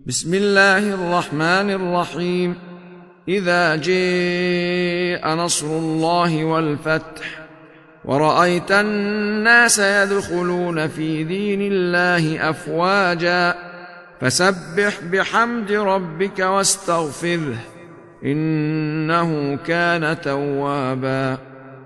بسم الله الرحمن الرحيم. إذا جاء نصر الله والفتح ورأيت الناس يدخلون في دين الله أفواجا فسبح بحمد ربك واستغفره إنه كان توابا.